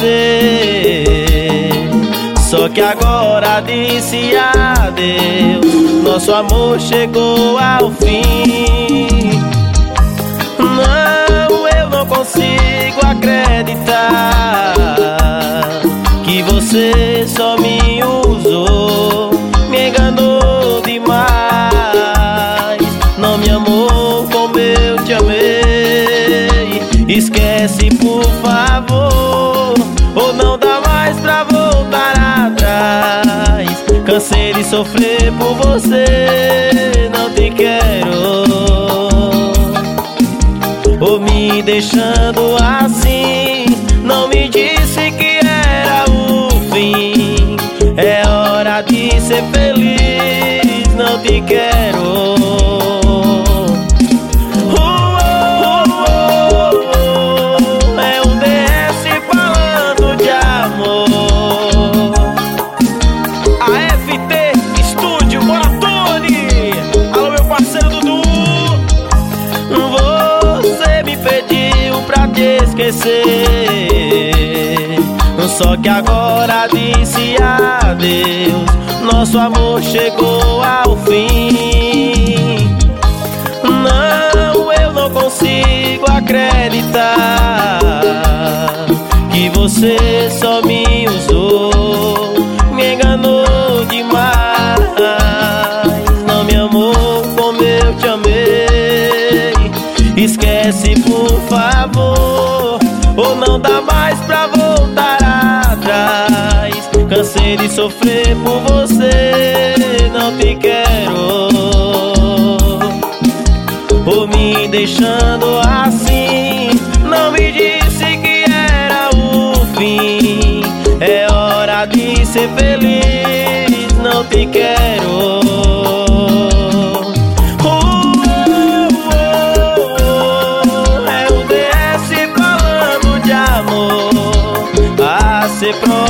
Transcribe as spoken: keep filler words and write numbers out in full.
você. Só que agora disse adeus, nosso amor chegou ao fim. Não, eu não consigo acreditar que você só me usou, me enganou demais. Não me amou como eu te amei. Esquece, por favor, ou não dá mais pra voltar atrás. Cansei de sofrer por você, não te quero. Ou me deixando assim, não me disse que era o fim. É hora de ser feliz, não te quero. Esquecer, só que agora disse adeus, nosso amor chegou ao fim. Não, eu não consigo acreditar que você só me usou, me enganou demais. Não me amou como eu te amei. Esquece, por favor, ou não dá mais pra voltar atrás. Cansei de sofrer por você, não te quero. Ou me deixando assim, não me disse que era o fim. É hora de ser feliz, não te quero. Ser